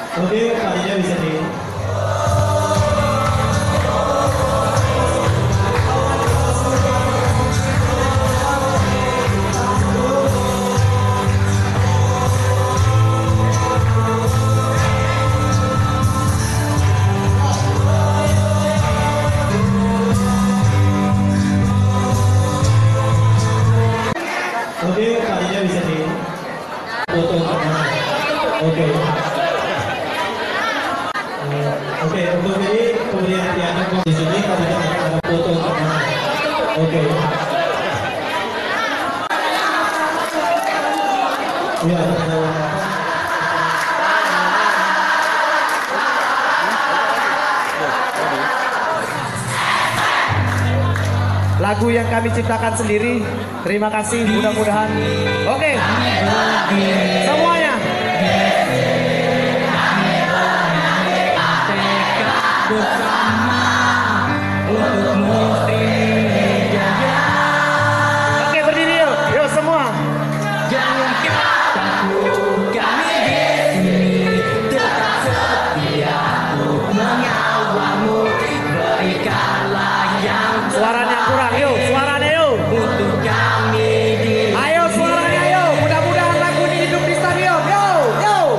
Oke, tadinya bisa di. Oke, tadinya bisa di. Foto sama. Oke. Oke, untuk ini pemberian piano di sini tadinya ada foto sama. Oke. Iya, lagu yang kami ciptakan sendiri. Terima kasih, mudah-mudahan. Oke, semuanya. Oke, berdiri yuk, yuk semua. Suaranya kurang, yuk, suaranya yuk. Ayo suaranya yuk, mudah-mudahan lagu ini hidup di stadion, yuk, yuk.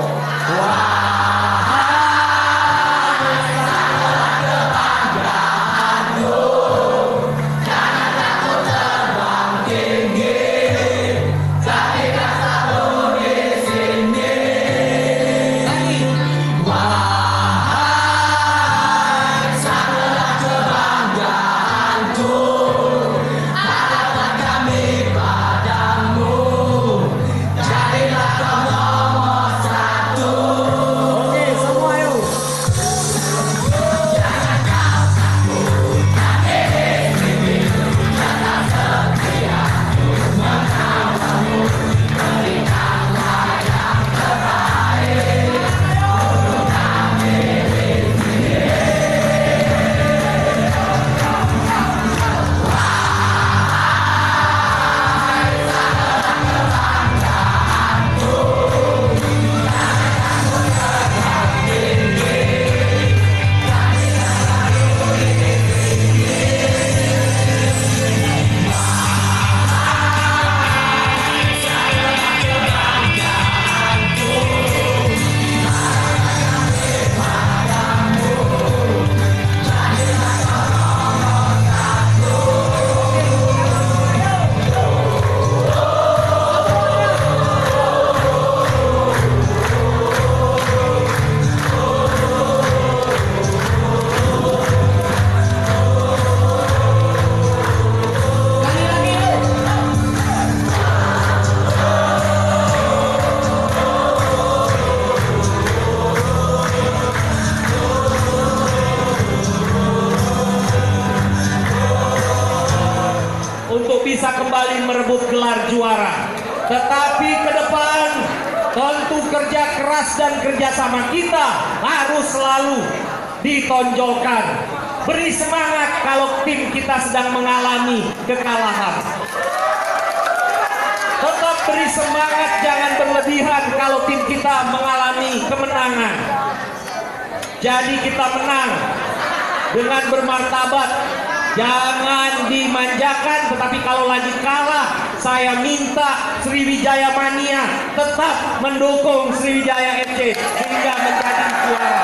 Untuk bisa kembali merebut gelar juara. Tetapi ke depan tentu kerja keras dan kerjasama kita harus selalu ditonjolkan. Beri semangat kalau tim kita sedang mengalami kekalahan. Tetap beri semangat, jangan berlebihan kalau tim kita mengalami kemenangan. Jadi kita menang dengan bermartabat. Jangan dimanjakan, tetapi kalau lagi kalah, saya minta Sriwijaya Mania tetap mendukung Sriwijaya FC hingga menjadi juara.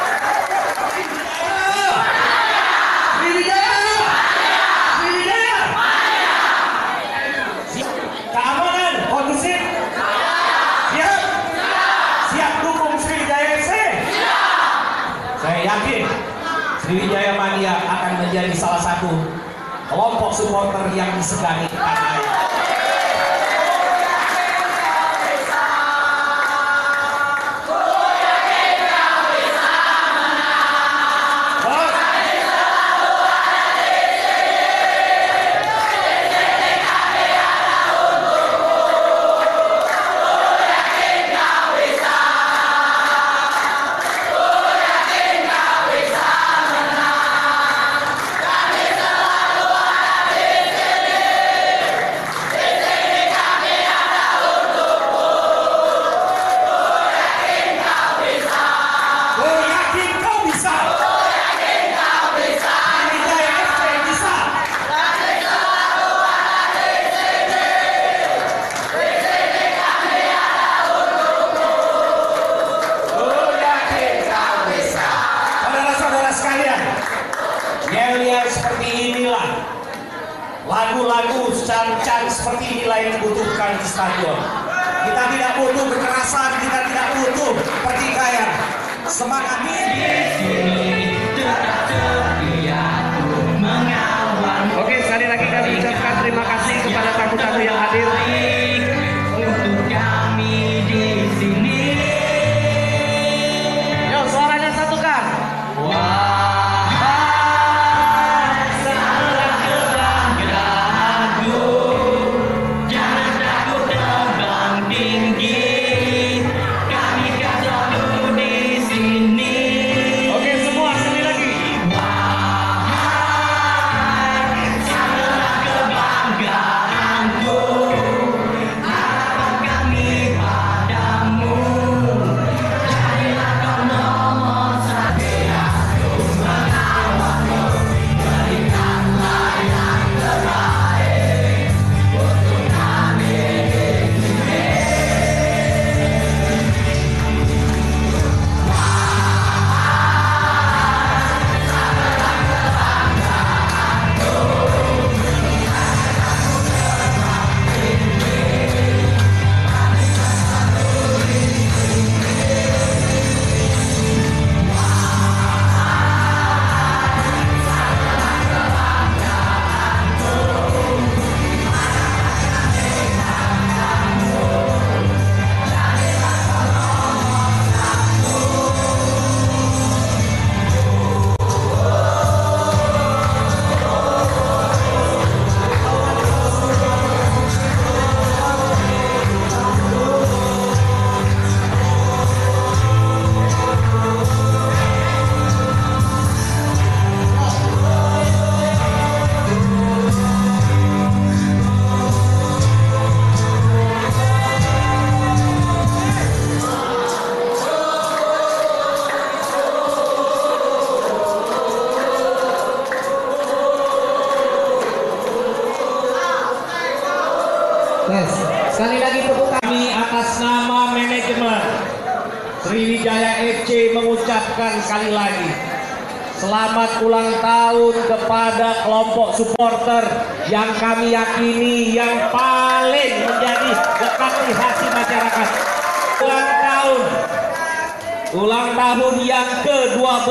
Sriwijaya, Sriwijaya, keamanan, kondusif, siap, siap dukung Sriwijaya FC. Saya yakin Sriwijaya Mania akan menjadi salah satu kelompok supporter yang disegani tanah air. seperti inilah, lagu-lagu cancang seperti inilah yang dibutuhkan di stadion. Kita tidak butuh kekerasan, kita tidak butuh pertikaian. Semangat Oke, sekali lagi kami ucapkan terima kasih kepada tamu-tamu yang hadir. Untuk kami di sini. Yo, suaranya satukan. Yes. Sekali lagi tepuk tangan. Kami atas nama manajemen Sriwijaya FC mengucapkan sekali lagi selamat ulang tahun kepada kelompok supporter yang kami yakini yang paling menjadi lekat di hati masyarakat. Ulang tahun yang ke-12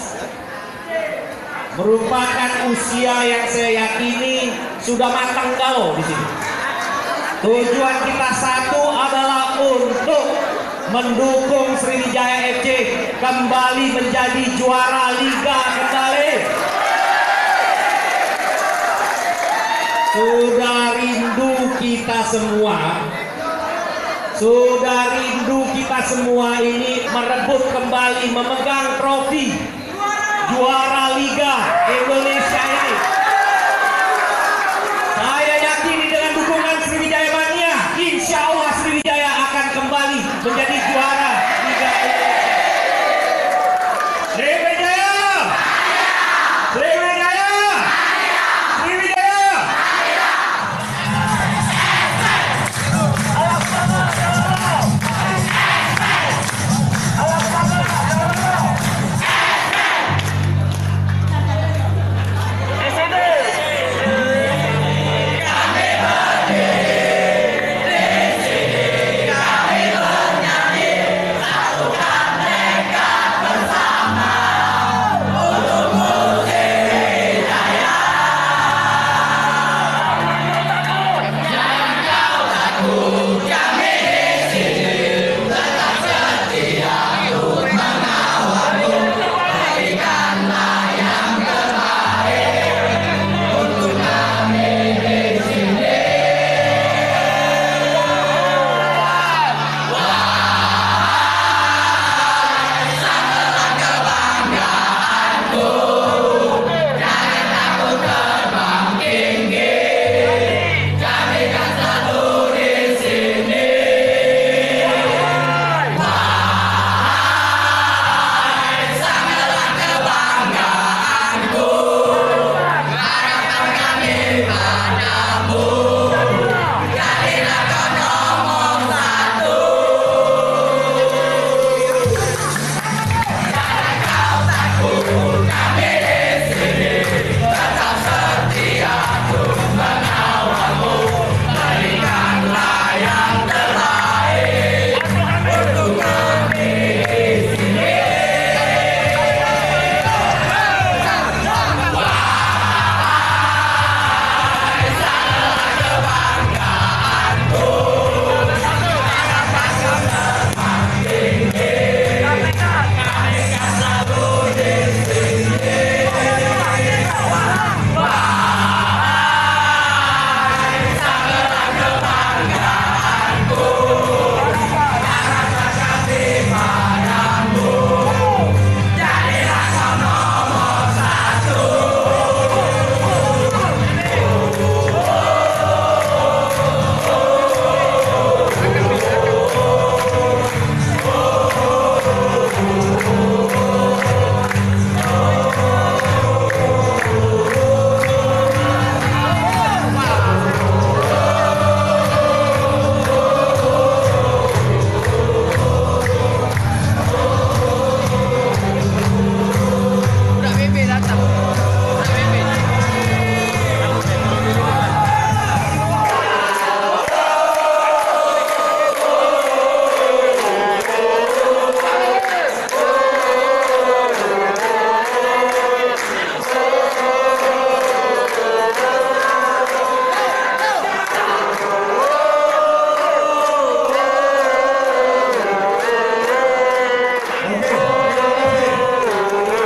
merupakan usia yang saya yakini sudah matang galau di sini. Tujuan kita satu adalah untuk mendukung Sriwijaya FC kembali menjadi juara liga kembali. Sudah rindu kita semua ini merebut kembali memegang trofi juara liga Indonesia ini. Saya yakini dengan dukungan Sriwijaya Mania, insya Allah Sriwijaya akan kembali menjadi